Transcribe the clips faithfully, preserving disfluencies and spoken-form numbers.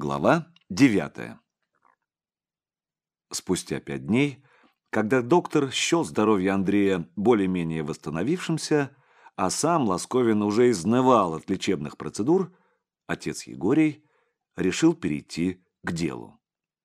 Глава девятая. Спустя пять дней, когда доктор счел здоровье Андрея более-менее восстановившимся, а сам Ласковин уже изнывал от лечебных процедур, отец Егорий решил перейти к делу.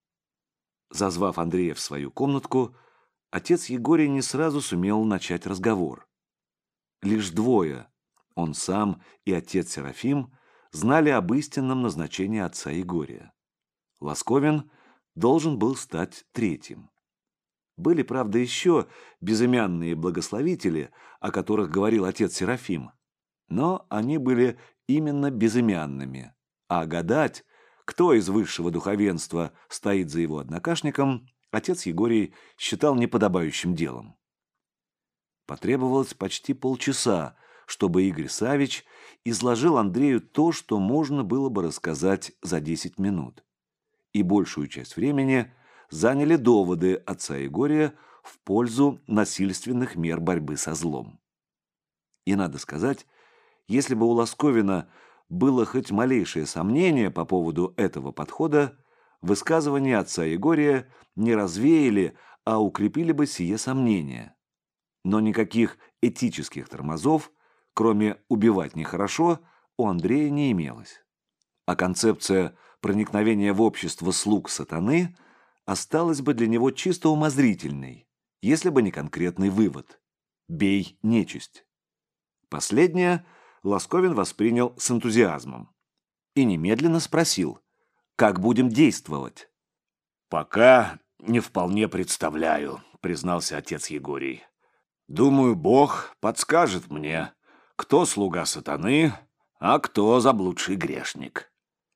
Зазвав Андрея в свою комнатку, отец Егорий не сразу сумел начать разговор. Лишь двое, он сам и отец Серафим, знали об истинном назначении отца Егория. Ласковин должен был стать третьим. Были, правда, еще безымянные благословители, о которых говорил отец Серафим, но они были именно безымянными, а гадать, кто из высшего духовенства стоит за его однокашником, отец Егорий считал неподобающим делом. Потребовалось почти полчаса, чтобы Игорь Саввич изложил Андрею то, что можно было бы рассказать за десять минут. И большую часть времени заняли доводы отца Егория в пользу насильственных мер борьбы со злом. И надо сказать, если бы у Ласковина было хоть малейшее сомнение по поводу этого подхода, высказывания отца Егория не развеяли, а укрепили бы сие сомнение. Но никаких этических тормозов, кроме «убивать нехорошо», у Андрея не имелось. А концепция проникновения в общество слуг сатаны осталась бы для него чисто умозрительной, если бы не конкретный вывод «бей нечисть». Последнее Ласковин воспринял с энтузиазмом и немедленно спросил, как будем действовать. «Пока не вполне представляю», — признался отец Егорий. «Думаю, Бог подскажет мне, кто слуга сатаны, а кто заблудший грешник».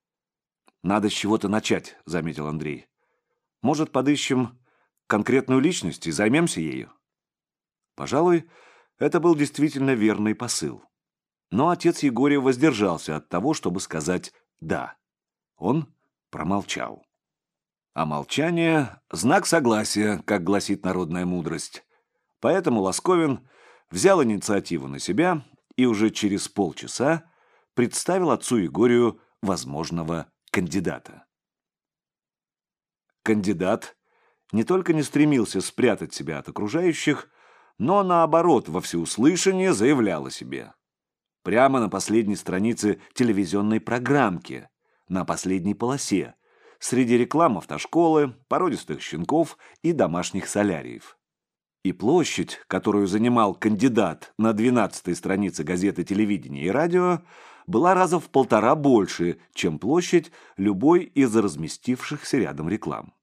«Надо с чего-то начать», — заметил Андрей. «Может, подыщем конкретную личность и займемся ею?» Пожалуй, это был действительно верный посыл. Но отец Егорий воздержался от того, чтобы сказать «да». Он промолчал. А молчание — знак согласия, как гласит народная мудрость. Поэтому Ласковин взял инициативу на себя и уже через полчаса представил отцу Егорию возможного кандидата. Кандидат не только не стремился спрятать себя от окружающих, но наоборот во всеуслышание заявлял о себе. Прямо на последней странице телевизионной программки, на последней полосе, среди реклам автошколы, породистых щенков и домашних соляриев. И площадь, которую занимал кандидат на двенадцатой странице газеты «Телевидение и радио», была раза в полтора больше, чем площадь любой из разместившихся рядом реклам.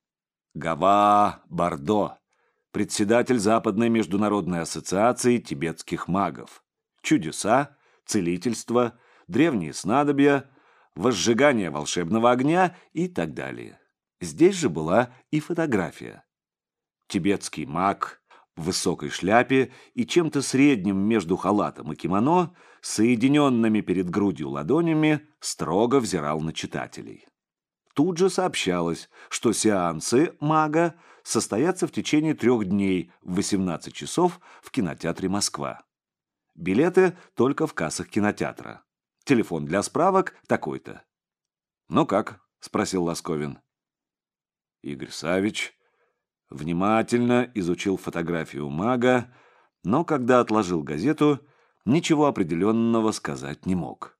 Гава Бардо, председатель Западной международной ассоциации тибетских магов. Чудеса, целительство, древние снадобья, возжигание волшебного огня и так далее. Здесь же была и фотография. Тибетский маг в высокой шляпе и чем-то средним между халатом и кимоно, соединенными перед грудью ладонями, строго взирал на читателей. Тут же сообщалось, что сеансы мага состоятся в течение трех дней в восемнадцать часов в кинотеатре «Москва». Билеты только в кассах кинотеатра. Телефон для справок такой-то. «Ну как?» – спросил Ласковин. Игорь Саввич внимательно изучил фотографию мага, но когда отложил газету, ничего определенного сказать не мог.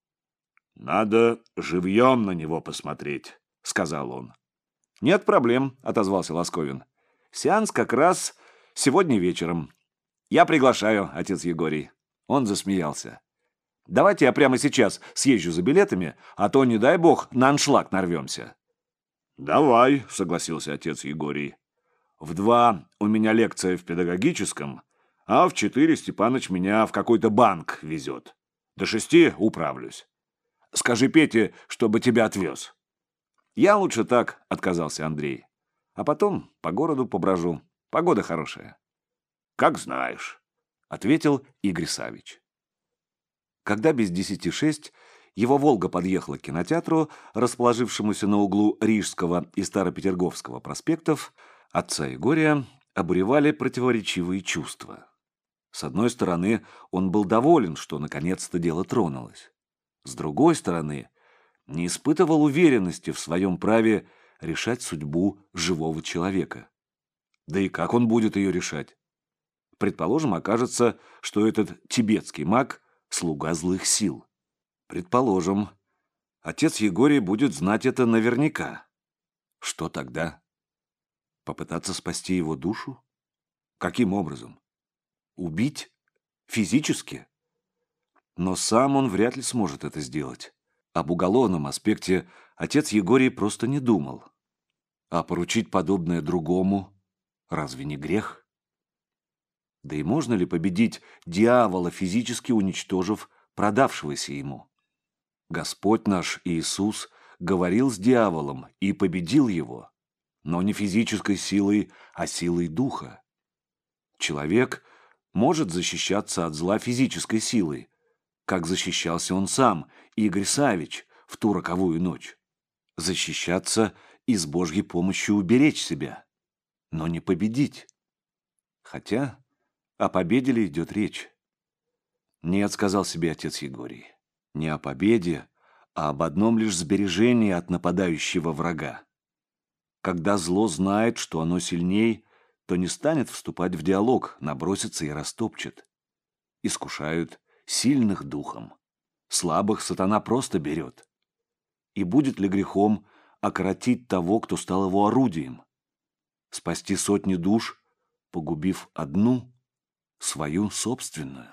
«Надо живьем на него посмотреть», — сказал он. «Нет проблем», — отозвался Ласковин. «Сеанс как раз сегодня вечером. Я приглашаю, отец Егорий». Он засмеялся. «Давайте я прямо сейчас съезжу за билетами, а то, не дай бог, на аншлаг нарвемся». «Давай», — согласился отец Егорий. «В два у меня лекция в педагогическом, а в четыре Степаныч меня в какой-то банк везет. До шести управлюсь. Скажи Пете, чтобы тебя отвез». «Я лучше так», — отказался Андрей. «А потом по городу поброжу. Погода хорошая». «Как знаешь», — ответил Игорь Саввич. Когда без десяти шесть его «Волга» подъехала к кинотеатру, расположившемуся на углу Рижского и Старопетерговского проспектов, отца Егория обуревали противоречивые чувства. С одной стороны, он был доволен, что наконец-то дело тронулось. С другой стороны, не испытывал уверенности в своем праве решать судьбу живого человека. Да и как он будет ее решать? Предположим, окажется, что этот тибетский маг – слуга злых сил. Предположим, отец Егорий будет знать это наверняка. Что тогда? Попытаться спасти его душу? Каким образом? Убить? Физически? Но сам он вряд ли сможет это сделать. Об уголовном аспекте отец Егорий просто не думал. А поручить подобное другому разве не грех? Да и можно ли победить дьявола, физически уничтожив продавшегося ему? Господь наш Иисус говорил с дьяволом и победил его, но не физической силой, а силой духа. Человек может защищаться от зла физической силой, как защищался он сам, Игорь Савич, в ту роковую ночь. Защищаться и с Божьей помощью уберечь себя, но не победить. Хотя о победе ли идет речь? Нет, сказал себе отец Егорий, не о победе, а об одном лишь сбережении от нападающего врага. Когда зло знает, что оно сильней, то не станет вступать в диалог, набросится и растопчет. Искушают сильных духом. Слабых сатана просто берет. И будет ли грехом окоротить того, кто стал его орудием? Спасти сотни душ, погубив одну, свою собственную?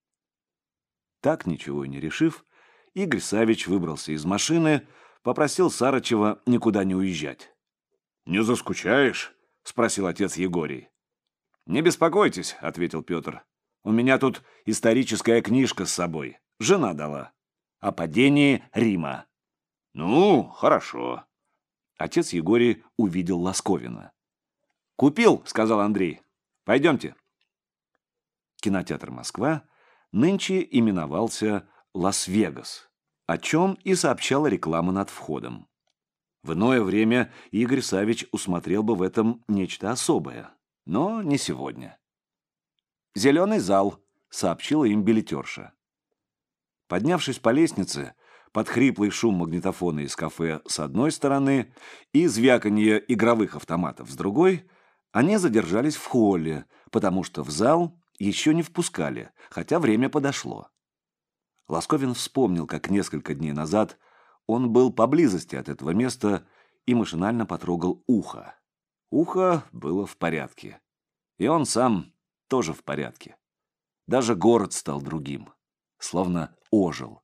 Так, ничего и не решив, Игорь Савич выбрался из машины, попросил Сарычева никуда не уезжать. «Не заскучаешь?» — спросил отец Егорий. «Не беспокойтесь», — ответил Петр. «У меня тут историческая книжка с собой. Жена дала. О падении Рима». «Ну, хорошо». Отец Егорий увидел Ласковина. «Купил», — сказал Андрей. «Пойдемте». Кинотеатр «Москва» нынче именовался «Лас-Вегас», о чем и сообщала реклама над входом. В иное время Игорь Савич усмотрел бы в этом нечто особое, но не сегодня. «Зеленый зал», — сообщила им билетерша. Поднявшись по лестнице, под хриплый шум магнитофона из кафе с одной стороны и звяканье игровых автоматов с другой, они задержались в холле, потому что в зал еще не впускали, хотя время подошло. Ласковин вспомнил, как несколько дней назад он был поблизости от этого места и машинально потрогал ухо. Ухо было в порядке. И он сам тоже в порядке. Даже город стал другим, словно ожил.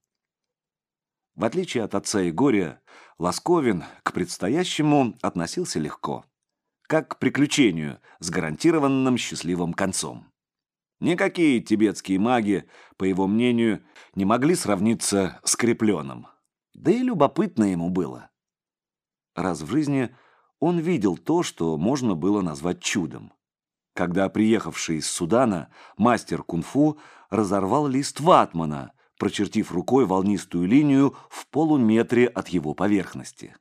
В отличие от отца Егория, Ласковин к предстоящему относился легко, как к приключению с гарантированным счастливым концом. Никакие тибетские маги, по его мнению, не могли сравниться с крепленным. Да и любопытно ему было. Раз в жизни он видел то, что можно было назвать чудом. Когда приехавший из Судана мастер кунг-фу разорвал лист ватмана, прочертив рукой волнистую линию в полуметре от его поверхности.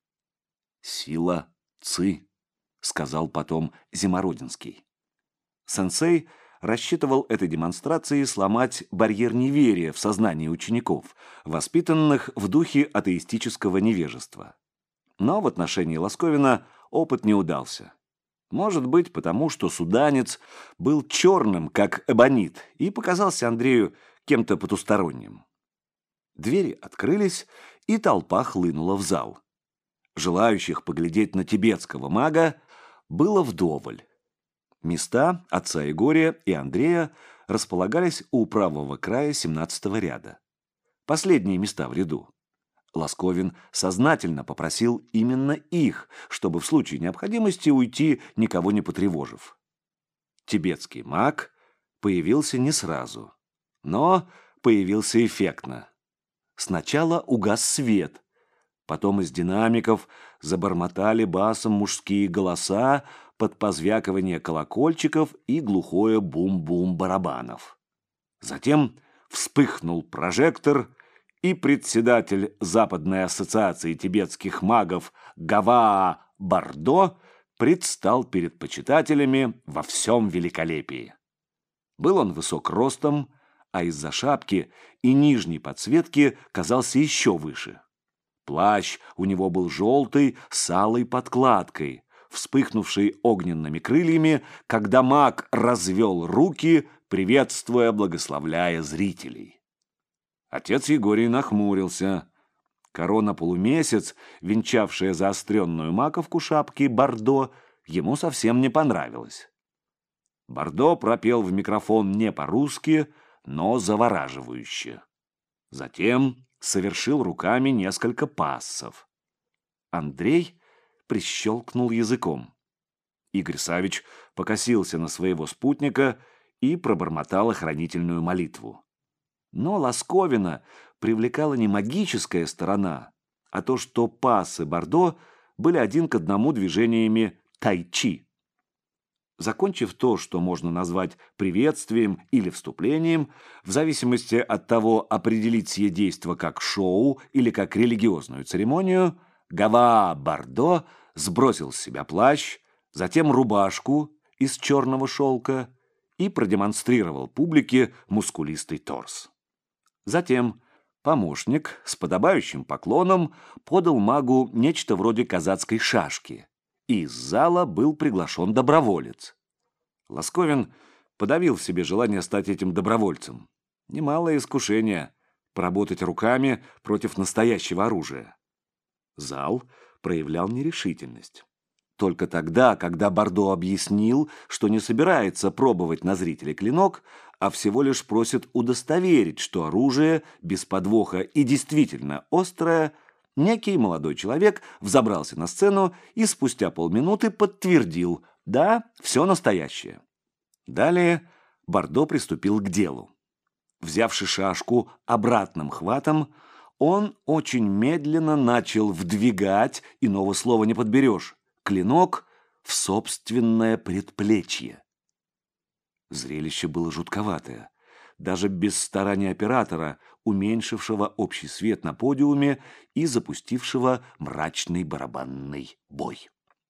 «Сила ци», — сказал потом Зимородинский. Сенсей рассчитывал этой демонстрацией сломать барьер неверия в сознании учеников, воспитанных в духе атеистического невежества. Но в отношении Ласковина опыт не удался. Может быть, потому что суданец был черным, как эбонит, и показался Андрею кем-то потусторонним. Двери открылись, и толпа хлынула в зал. Желающих поглядеть на тибетского мага было вдоволь. Места отца Егория и Андрея располагались у правого края семнадцатого ряда. Последние места в ряду. Ласковин сознательно попросил именно их, чтобы в случае необходимости уйти, никого не потревожив. Тибетский маг появился не сразу, но появился эффектно. Сначала угас свет, потом из динамиков забормотали басом мужские голоса под позвякивание колокольчиков и глухое бум-бум барабанов. Затем вспыхнул прожектор, и председатель Западной ассоциации тибетских магов Гаваа Бардо предстал перед почитателями во всем великолепии. Был он высок ростом, а из-за шапки и нижней подсветки казался еще выше. Плащ у него был желтый, с алой подкладкой, вспыхнувший огненными крыльями, когда маг развел руки, приветствуя, благословляя зрителей. Отец Егорий нахмурился. Корона-полумесяц, венчавшая заостренную маковку шапки Бордо, ему совсем не понравилась. Бордо пропел в микрофон не по-русски, но завораживающе. Затем совершил руками несколько пассов. Андрей прищелкнул языком. Игорь Савич покосился на своего спутника и пробормотал охранительную молитву. Но Ласковина привлекала не магическая сторона, а то, что пассы Бордо были один к одному движениями тай-чи. Закончив то, что можно назвать приветствием или вступлением, в зависимости от того, определить сие действо как шоу или как религиозную церемонию, Гава Бордо сбросил с себя плащ, затем рубашку из черного шелка и продемонстрировал публике мускулистый торс. Затем помощник с подобающим поклоном подал магу нечто вроде казацкой шашки, и из зала был приглашен доброволец. Ласковин подавил в себе желание стать этим добровольцем. Немалое искушение – поработать руками против настоящего оружия. Зал проявлял нерешительность. Только тогда, когда Бордо объяснил, что не собирается пробовать на зрителя клинок, а всего лишь просит удостоверить, что оружие без подвоха и действительно острое, некий молодой человек взобрался на сцену и спустя полминуты подтвердил: да, все настоящее. Далее Бордо приступил к делу. Взявши шашку обратным хватом, он очень медленно начал вдвигать, иного слова не подберешь, клинок в собственное предплечье. Зрелище было жутковатое. Даже без старания оператора, уменьшившего общий свет на подиуме и запустившего мрачный барабанный бой.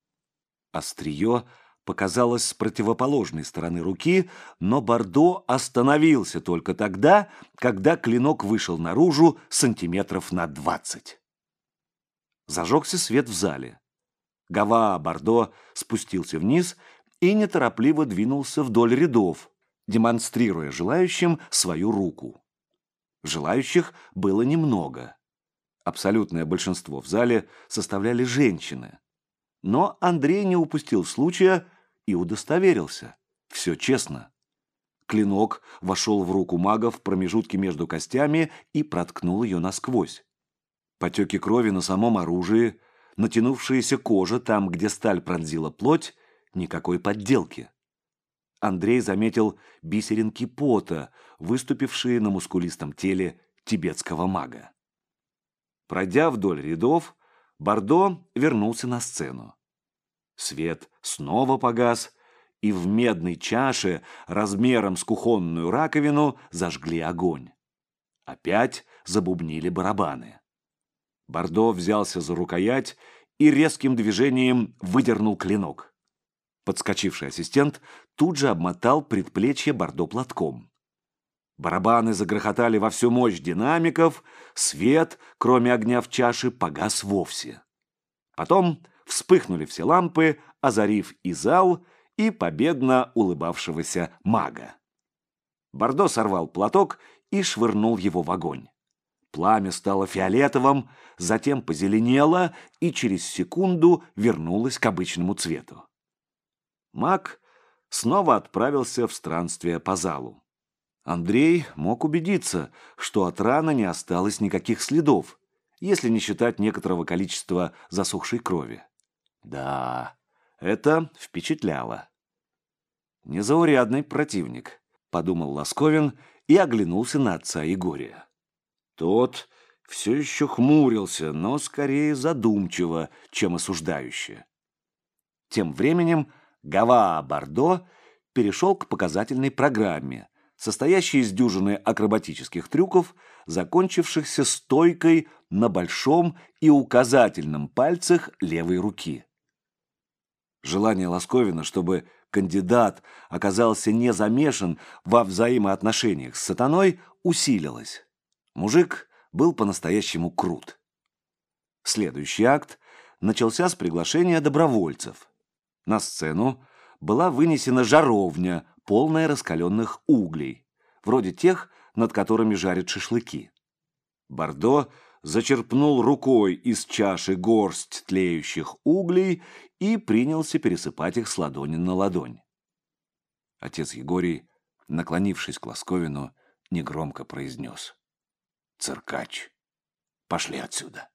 Острие показалось с противоположной стороны руки, но Бордо остановился только тогда, когда клинок вышел наружу сантиметров на двадцать. Зажегся свет в зале. Гава Бордо спустился вниз и неторопливо двинулся вдоль рядов, демонстрируя желающим свою руку. Желающих было немного. Абсолютное большинство в зале составляли женщины. Но Андрей не упустил случая и удостоверился. Все честно. Клинок вошел в руку мага в промежутке между костями и проткнул ее насквозь. Потеки крови на самом оружии, натянувшаяся кожа там, где сталь пронзила плоть, никакой подделки. Андрей заметил бисеринки пота, выступившие на мускулистом теле тибетского мага. Пройдя вдоль рядов, Бордо вернулся на сцену. Свет снова погас, и в медной чаше размером с кухонную раковину зажгли огонь. Опять забубнили барабаны. Бордо взялся за рукоять и резким движением выдернул клинок. Подскочивший ассистент тут же обмотал предплечье Бордо платком. Барабаны загрохотали во всю мощь динамиков, свет, кроме огня в чаше, погас вовсе. Потом вспыхнули все лампы, озарив и зал, и победно улыбавшегося мага. Бордо сорвал платок и швырнул его в огонь. Пламя стало фиолетовым, затем позеленело и через секунду вернулось к обычному цвету. Маг снова отправился в странствие по залу. Андрей мог убедиться, что от раны не осталось никаких следов, если не считать некоторого количества засохшей крови. Да, это впечатляло. «Незаурядный противник», — подумал Ласковин и оглянулся на отца Егория. Тот все еще хмурился, но скорее задумчиво, чем осуждающе. Тем временем Гава Бордо перешел к показательной программе, состоящей из дюжины акробатических трюков, закончившихся стойкой на большом и указательном пальцах левой руки. Желание Ласковина, чтобы кандидат оказался не замешан во взаимоотношениях с сатаной, усилилось. Мужик был по-настоящему крут. Следующий акт начался с приглашения добровольцев. На сцену была вынесена жаровня, полная раскаленных углей, вроде тех, над которыми жарят шашлыки. Бардо зачерпнул рукой из чаши горсть тлеющих углей и принялся пересыпать их с ладони на ладонь. Отец Егорий, наклонившись к Ласковину, негромко произнес: «Циркач, пошли отсюда».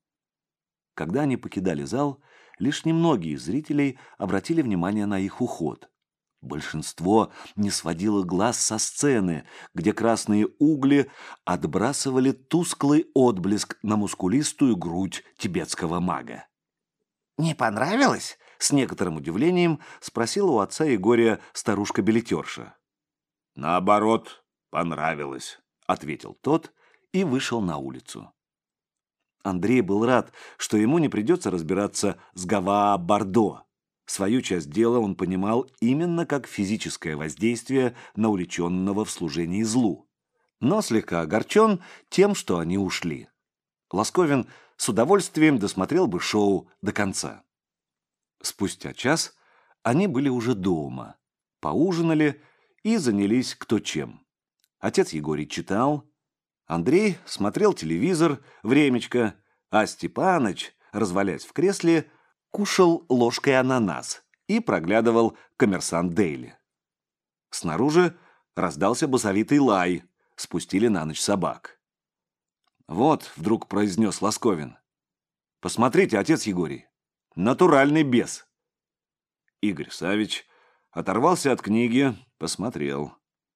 Когда они покидали зал, лишь немногие зрителей обратили внимание на их уход. Большинство не сводило глаз со сцены, где красные угли отбрасывали тусклый отблеск на мускулистую грудь тибетского мага. «Не понравилось?» — с некоторым удивлением спросила у отца Егория старушка-билетерша. «Наоборот, понравилось», — ответил тот и вышел на улицу. Андрей был рад, что ему не придется разбираться с Гаваа Бардо. Свою часть дела он понимал именно как физическое воздействие на увлеченного в служении злу, но слегка огорчен тем, что они ушли. Ласковин с удовольствием досмотрел бы шоу до конца. Спустя час они были уже дома, поужинали и занялись кто чем. Отец Егорий читал, Андрей смотрел телевизор, времечко, а Степаныч, развалясь в кресле, кушал ложкой ананас и проглядывал «Коммерсант Дейли». Снаружи раздался басовитый лай, спустили на ночь собак. «Вот», — вдруг произнес Ласковин, — «посмотрите, отец Егорий, натуральный бес». Игорь Савич оторвался от книги, посмотрел.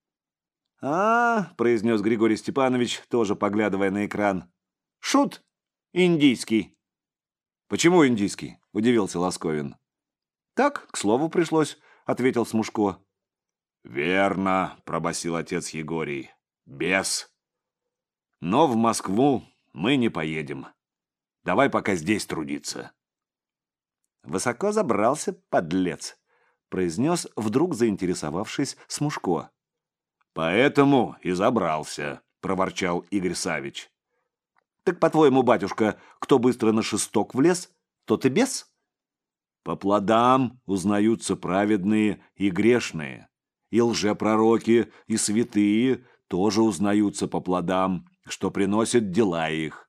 «А, — произнес Григорий Степанович, тоже поглядывая на экран, — шут индийский». «Почему индийский?» — удивился Ласковин. «Так, к слову пришлось», — ответил Смушко. «Верно», — пробасил отец Егорий, — «бес. Но в Москву мы не поедем. Давай пока здесь трудиться». «Высоко забрался, подлец», — произнес, вдруг заинтересовавшись, Смушко. «Поэтому и забрался», — проворчал Игорь Савич. «Так, по-твоему, батюшка, кто быстро на шесток влез, тот и бес?» «По плодам узнаются праведные и грешные, и лжепророки, и святые тоже узнаются по плодам, что приносят дела их.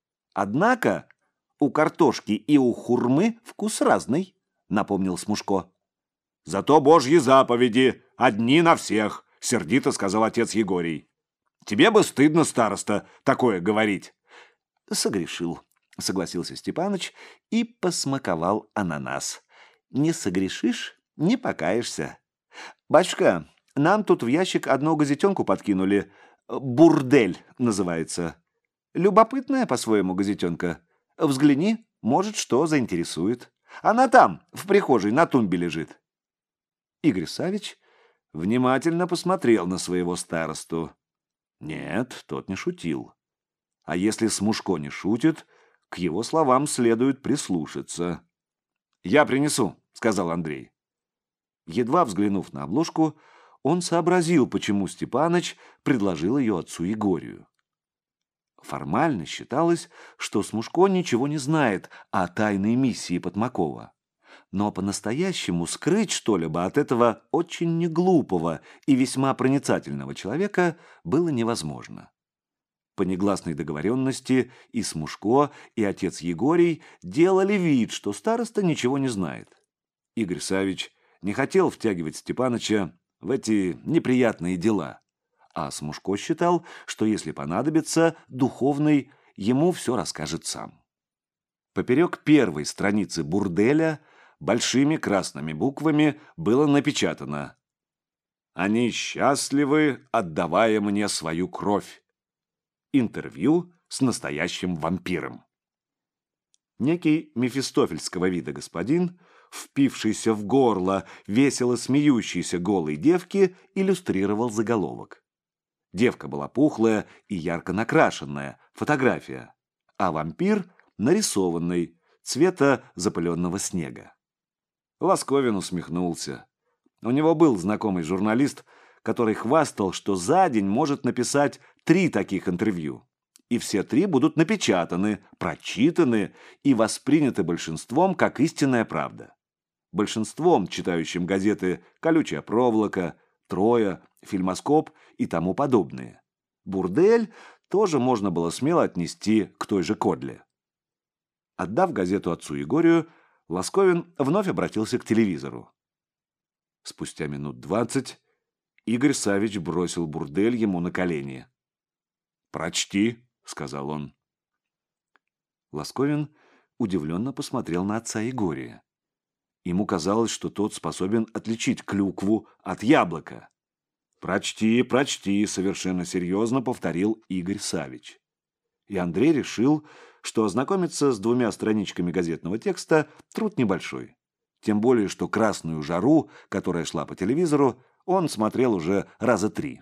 Однако у картошки и у хурмы вкус разный», — напомнил Смушко. «Зато божьи заповеди, одни на всех», — сердито сказал отец Егорий. «Тебе бы стыдно, староста, такое говорить». «Согрешил», — согласился Степаныч и посмаковал ананас. «Не согрешишь — не покаешься. Батюшка, нам тут в ящик одну газетенку подкинули. «Бурдель» называется. Любопытная по-своему газетенка. Взгляни, может, что заинтересует. Она там, в прихожей, на тумбе лежит». Игорь Савич внимательно посмотрел на своего старосту. Нет, тот не шутил. А если Смушко не шутит, к его словам следует прислушаться. «Я принесу», — сказал Андрей. Едва взглянув на обложку, он сообразил, почему Степаныч предложил ее отцу Егорию. Формально считалось, что Смушко ничего не знает о тайной миссии Потмакова. Но по-настоящему скрыть что-либо от этого очень неглупого и весьма проницательного человека было невозможно. По негласной договоренности и Смушко, и отец Егорий делали вид, что староста ничего не знает. Игорь Савич не хотел втягивать Степаныча в эти неприятные дела, а Смушко считал, что если понадобится, духовный ему все расскажет сам. Поперек первой страницы «Бурделя» большими красными буквами было напечатано: «Они счастливы, отдавая мне свою кровь. Интервью с настоящим вампиром». Некий мефистофельского вида господин, впившийся в горло весело смеющейся голой девки, иллюстрировал заголовок. Девка была пухлая и ярко накрашенная, фотография, а вампир нарисованный, цвета запыленного снега. Ласковин усмехнулся. У него был знакомый журналист, который хвастал, что за день может написать три таких интервью. и все три будут напечатаны, прочитаны и восприняты большинством как истинная правда. Большинством, читающим газеты «Колючая проволока», «Троя», «Фильмоскоп» и тому подобные. «Бурдель» тоже можно было смело отнести к той же кодле. Отдав газету отцу Егорию, Ласковин вновь обратился к телевизору. Спустя минут двадцать Игорь Саввич бросил «Бурдель» ему на колени. «Прочти», — сказал он. Ласковин удивленно посмотрел на отца Егория. Ему казалось, что тот способен отличить клюкву от яблока. «Прочти, прочти», — совершенно серьезно повторил Игорь Саввич. И Андрей решил, что ознакомиться с двумя страничками газетного текста труд небольшой. Тем более, что «Красную жару», которая шла по телевизору, он смотрел уже раза три.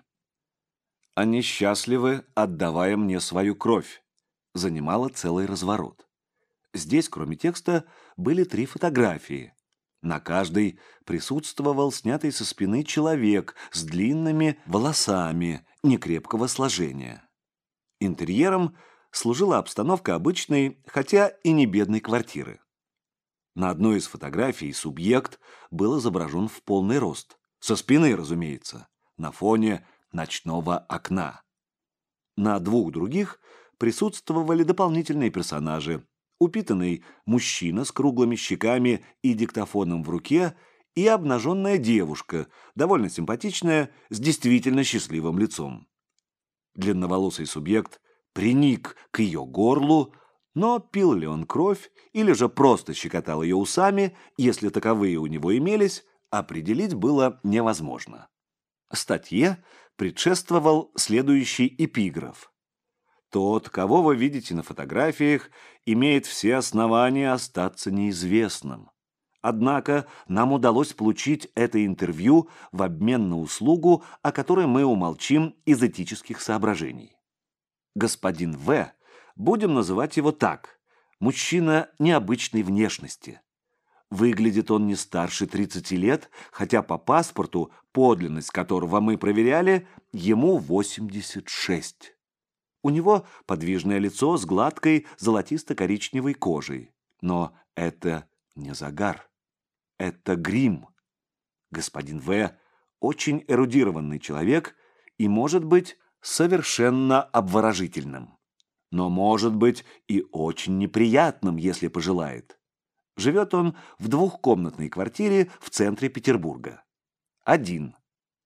«Они счастливы, отдавая мне свою кровь», занимала целый разворот. Здесь, кроме текста, были три фотографии. На каждой присутствовал снятый со спины человек с длинными волосами некрепкого сложения. Интерьером служила обстановка обычной, хотя и не бедной квартиры. На одной из фотографий субъект был изображен в полный рост, со спины, разумеется, на фоне ночного окна. На двух других присутствовали дополнительные персонажи: упитанный мужчина с круглыми щеками и диктофоном в руке и обнаженная девушка, довольно симпатичная, с действительно счастливым лицом. Длинноволосый субъект приник к ее горлу, но пил ли он кровь или же просто щекотал ее усами, если таковые у него имелись, определить было невозможно. Статье предшествовал следующий эпиграф. Тот, кого вы видите на фотографиях, имеет все основания остаться неизвестным. Однако нам удалось получить это интервью в обмен на услугу, о которой мы умолчим из этических соображений. Господин В., будем называть его так, мужчина необычной внешности. Выглядит он не старше тридцати лет, хотя по паспорту, подлинность которого мы проверяли, ему восемьдесят шесть. У него подвижное лицо с гладкой золотисто-коричневой кожей. Но это не загар. Это грим. Господин В. очень эрудированный человек и, может быть, совершенно обворожительным. Но, может быть, и очень неприятным, если пожелает. Живет он в двухкомнатной квартире в центре Петербурга. Один.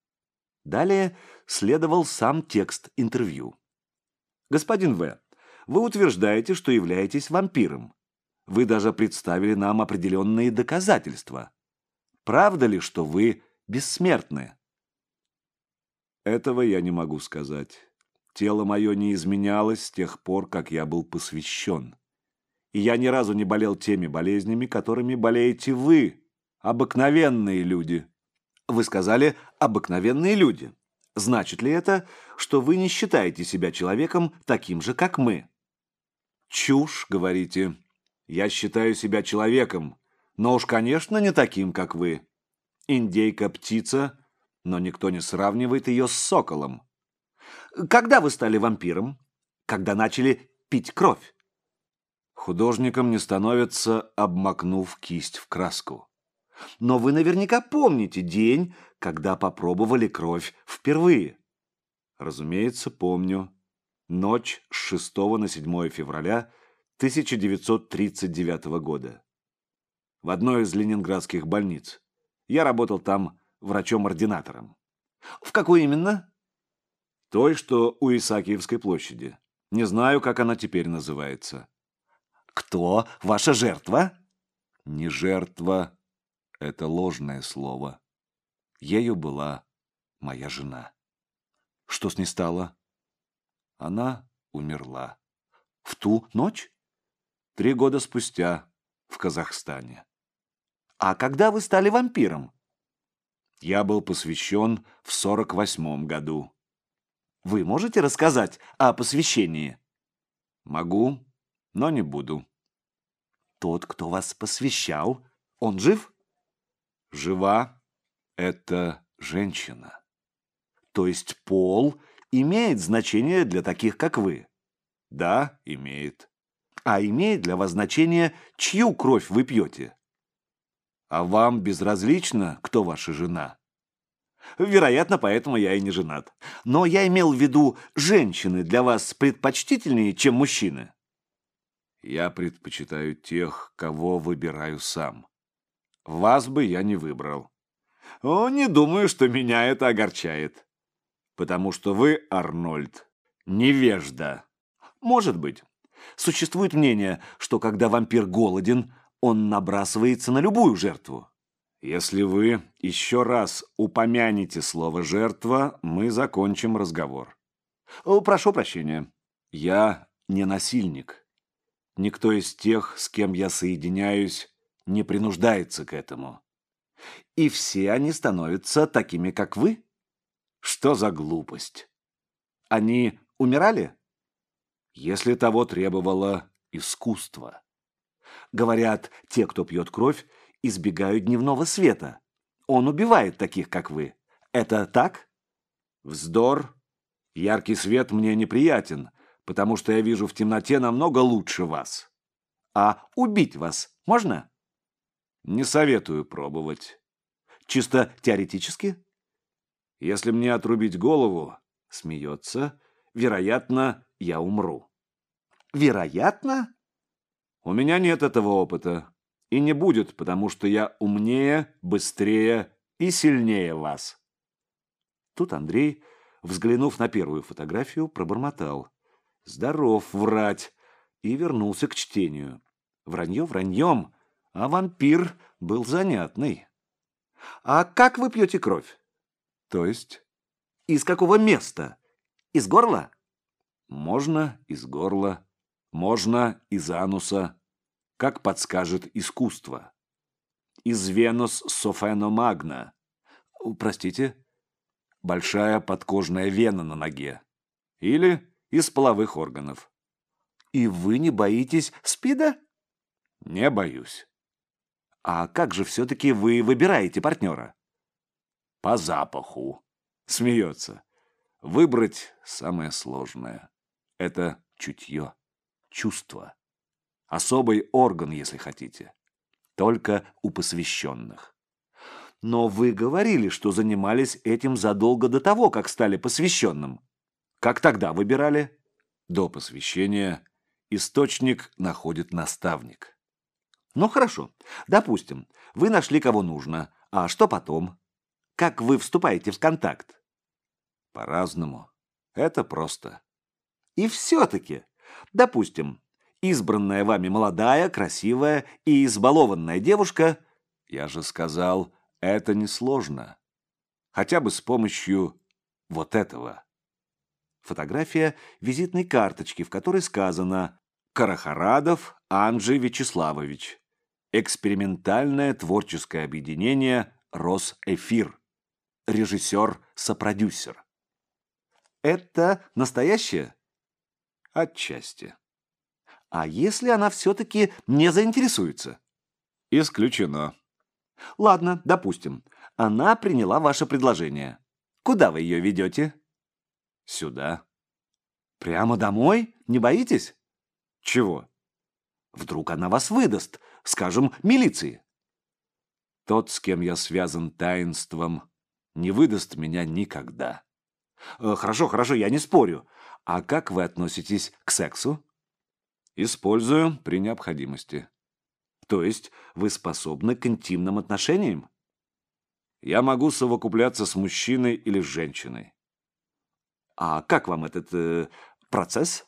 Далее следовал сам текст интервью. Господин В., вы утверждаете, что являетесь вампиром. Вы даже представили нам определенные доказательства. Правда ли, что вы бессмертны? Этого я не могу сказать. Тело мое не изменялось с тех пор, как я был посвящен. И я ни разу не болел теми болезнями, которыми болеете вы, обыкновенные люди. Вы сказали «обыкновенные люди». Значит ли это, что вы не считаете себя человеком таким же, как мы? Чушь, говорите. Я считаю себя человеком, но уж, конечно, не таким, как вы. Индейка – птица, но никто не сравнивает ее с соколом. Когда вы стали вампиром? Когда начали пить кровь? Художником не становится, обмакнув кисть в краску. Но вы наверняка помните день, когда попробовали кровь впервые. Разумеется, помню. Ночь с шестого на седьмое февраля тысяча девятьсот тридцать девятого года. В одной из ленинградских больниц. Я работал там врачом-ординатором. В какой именно? Той, что у Исаакиевской площади. Не знаю, как она теперь называется. Кто ваша жертва? Не жертва. Это ложное слово. Ею была моя жена. Что с ней стало? Она умерла. В ту ночь? Три года спустя, в Казахстане. А когда вы стали вампиром? Я был посвящен в сорок восьмом году. Вы можете рассказать о посвящении? Могу, но не буду. Тот, кто вас посвящал, он жив? Жива – это женщина. То есть пол имеет значение для таких, как вы. Да, имеет. А имеет для вас значение, чью кровь вы пьете? А вам безразлично, кто ваша жена? Вероятно, поэтому я и не женат. Но я имел в виду, женщины для вас предпочтительнее, чем мужчины? Я предпочитаю тех, кого выбираю сам. Вас бы я не выбрал. О, не думаю, что меня это огорчает. Потому что вы, Арнольд, невежда. Может быть. Существует мнение, что когда вампир голоден, он набрасывается на любую жертву. Если вы еще раз упомянете слово «жертва», мы закончим разговор. О, прошу прощения. Я не насильник. Никто из тех, с кем я соединяюсь, не принуждается к этому. И все они становятся такими, как вы? Что за глупость? Они умирали? Если того требовало искусство. Говорят, те, кто пьет кровь, избегают дневного света. Он убивает таких, как вы. Это так? Вздор. Яркий свет мне неприятен, потому что я вижу в темноте намного лучше вас. А убить вас можно? Не советую пробовать. Чисто теоретически? Если мне отрубить голову, смеется, вероятно, я умру. Вероятно? У меня нет этого опыта. И не будет, потому что я умнее, быстрее и сильнее вас. Тут Андрей, взглянув на первую фотографию, пробормотал: «Здоров врать!» и вернулся к чтению. Вранье враньем, а вампир был занятный. «А как вы пьете кровь?» То есть? «Из какого места? Из горла?» Можно из горла, можно из ануса, как подскажет искусство. Из венус софеномагна. Простите? Большая подкожная вена на ноге. Или из половых органов. И вы не боитесь СПИДа? Не боюсь. А как же все-таки вы выбираете партнера? По запаху. Смеется. Выбрать самое сложное. Это чутье, чувство. Особый орган, если хотите. Только у посвященных. Но вы говорили, что занимались этим задолго до того, как стали посвященным. Как тогда выбирали? До посвящения источник находит наставник. Ну хорошо, допустим, вы нашли кого нужно. А что потом? Как вы вступаете в контакт? По-разному. Это просто. И все-таки, допустим, избранная вами молодая, красивая и избалованная девушка... Я же сказал, это несложно. Хотя бы с помощью вот этого. Фотография визитной карточки, в которой сказано: «Карахарадов Анджей Вячеславович. Экспериментальное творческое объединение «Росэфир». Режиссер-сопродюсер». Это настоящее? Отчасти. А если она все-таки не заинтересуется? Исключено. Ладно, допустим. Она приняла ваше предложение. Куда вы ее ведете? Сюда. Прямо домой? Не боитесь? Чего? Вдруг она вас выдаст, скажем, милиции. Тот, с кем я связан таинством, не выдаст меня никогда. Хорошо, хорошо, я не спорю. А как вы относитесь к сексу? Использую при необходимости. То есть вы способны к интимным отношениям? Я могу совокупляться с мужчиной или с женщиной. А как вам этот э, процесс?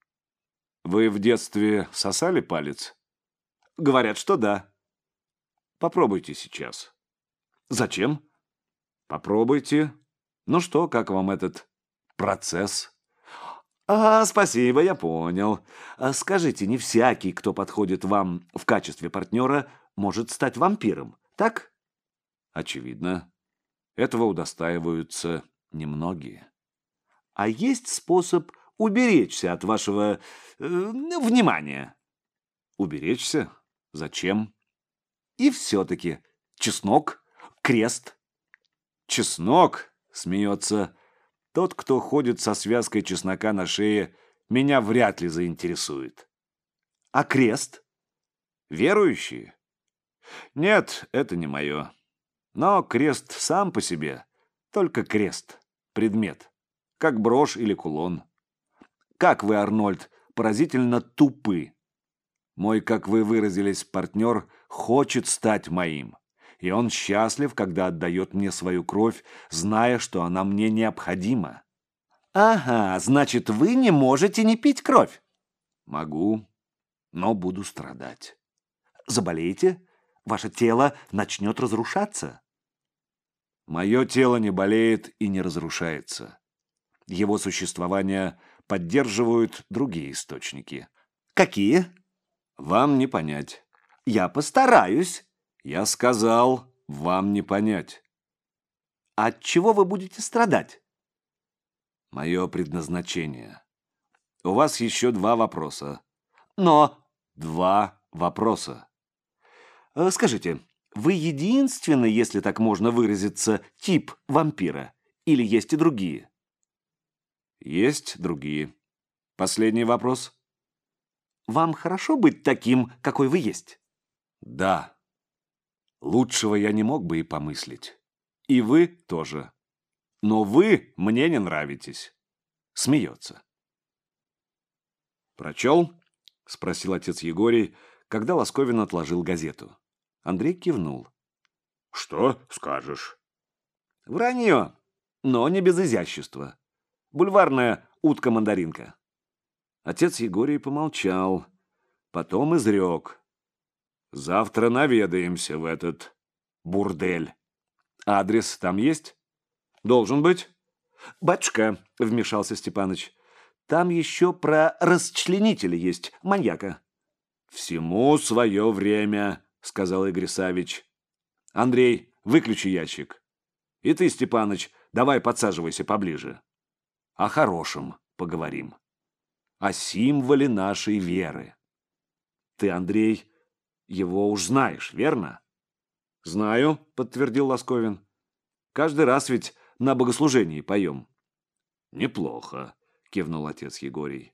Вы в детстве сосали палец? Говорят, что да. Попробуйте сейчас. Зачем? Попробуйте. Ну что, как вам этот процесс? А, спасибо, я понял. А скажите, не всякий, кто подходит вам в качестве партнера, может стать вампиром, так? Очевидно. Этого удостаиваются немногие. А есть способ уберечься от вашего э, внимания? Уберечься? Зачем? И все-таки чеснок, крест. Чеснок, смеется. Тот, кто ходит со связкой чеснока на шее, меня вряд ли заинтересует. А крест? Верующие? Нет, это не мое. Но крест сам по себе, только крест, предмет, как брошь или кулон. Как вы, Арнольд, поразительно тупы. Мой, как вы выразились, партнер хочет стать моим, и он счастлив, когда отдает мне свою кровь, зная, что она мне необходима. Ага, значит, вы не можете не пить кровь. Могу, но буду страдать. Заболеете, ваше тело начнет разрушаться. Мое тело не болеет и не разрушается. Его существование поддерживают другие источники. Какие? Вам не понять. Я постараюсь. Я сказал, вам не понять. От чего вы будете страдать? Мое предназначение. У вас еще два вопроса. Но... Два вопроса. Э, Скажите, вы единственный, если так можно выразиться, тип вампира? Или есть и другие? Есть другие. Последний вопрос. Вам хорошо быть таким, какой вы есть? Да. Лучшего я не мог бы и помыслить. И вы тоже. Но вы мне не нравитесь. Смеется. Прочел? Спросил отец Егорий, когда Лосковин отложил газету. Андрей кивнул. Что скажешь? Вранье, но не без изящества. Бульварная утка-мандаринка. Отец Егорий помолчал, потом изрек. Завтра наведаемся в этот бурдель. Адрес там есть? Должен быть. Батюшка, вмешался Степаныч, там еще про расчленителя есть, маньяка. Всему свое время, сказал Игорь Савич. Андрей, выключи ящик. И ты, Степаныч, давай подсаживайся поближе. О хорошем поговорим. О символе нашей веры. Ты, Андрей, его уж знаешь, верно? Знаю, подтвердил Лосковин. Каждый раз ведь на богослужении поем. Неплохо, кивнул отец Егорий.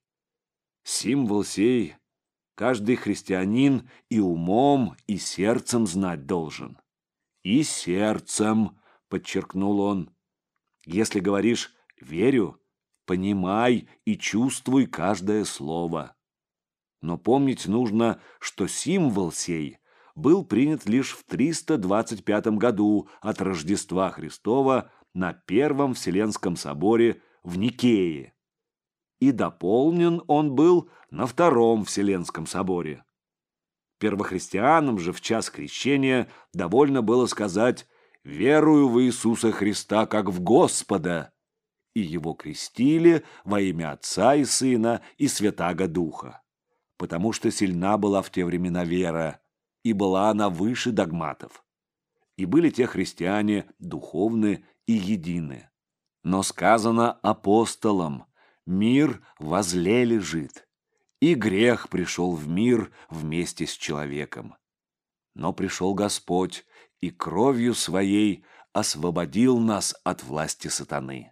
Символ сей каждый христианин и умом, и сердцем знать должен. И сердцем, подчеркнул он. Если говоришь «верю», понимай и чувствуй каждое слово. Но помнить нужно, что символ сей был принят лишь в триста двадцать пятом году от Рождества Христова на Первом Вселенском соборе в Никее. И дополнен он был на Втором Вселенском соборе. Первохристианам же в час крещения довольно было сказать «Верую в Иисуса Христа как в Господа», и его крестили во имя Отца и Сына и Святаго Духа, потому что сильна была в те времена вера, и была она выше догматов. И были те христиане духовны и едины. Но сказано апостолам, мир возле лежит, и грех пришел в мир вместе с человеком. Но пришел Господь и кровью своей освободил нас от власти сатаны.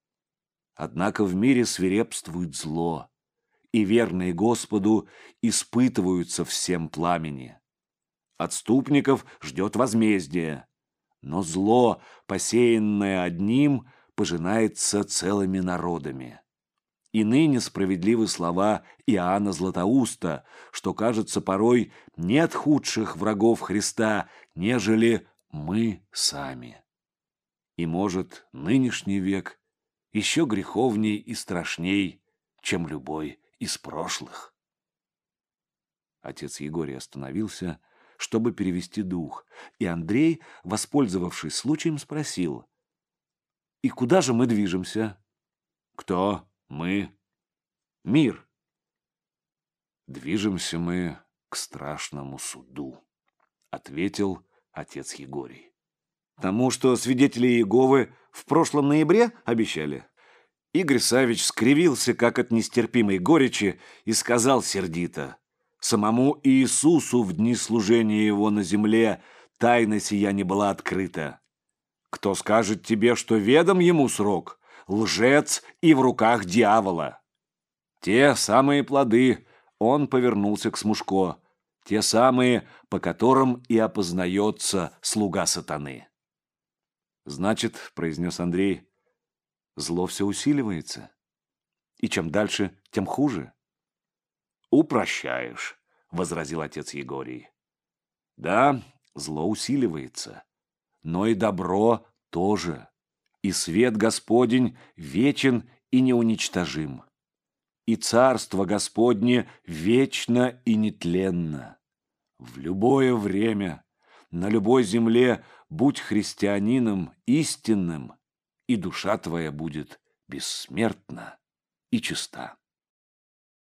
Однако в мире свирепствует зло, и верные Господу испытываются всем пламени. Отступников ждет возмездие, но зло, посеянное одним, пожинается целыми народами. И ныне справедливы слова Иоанна Златоуста, что, кажется, порой нет худших врагов Христа, нежели мы сами. И, может, нынешний век еще греховней и страшней, чем любой из прошлых. Отец Егорий остановился, чтобы перевести дух, и Андрей, воспользовавшись случаем, спросил: «И куда же мы движемся?» «Кто мы?» «Мир». «Движемся мы к страшному суду», — ответил отец Егорий. «Тому, что свидетели Иеговы в прошлом ноябре обещали?» Игорь Савич скривился, как от нестерпимой горечи, и сказал сердито: «Самому Иисусу в дни служения его на земле тайна сия не была открыта. Кто скажет тебе, что ведом ему срок? Лжец и в руках дьявола». Те самые плоды, он повернулся к Смушко, те самые, по которым и опознается слуга сатаны. «Значит, — произнес Андрей, — зло все усиливается, и чем дальше, тем хуже». «Упрощаешь», — возразил отец Егорий. «Да, зло усиливается, но и добро тоже, и свет Господень вечен и неуничтожим, и царство Господне вечно и нетленно. В любое время, на любой земле будь христианином истинным, и душа твоя будет бессмертна и чиста».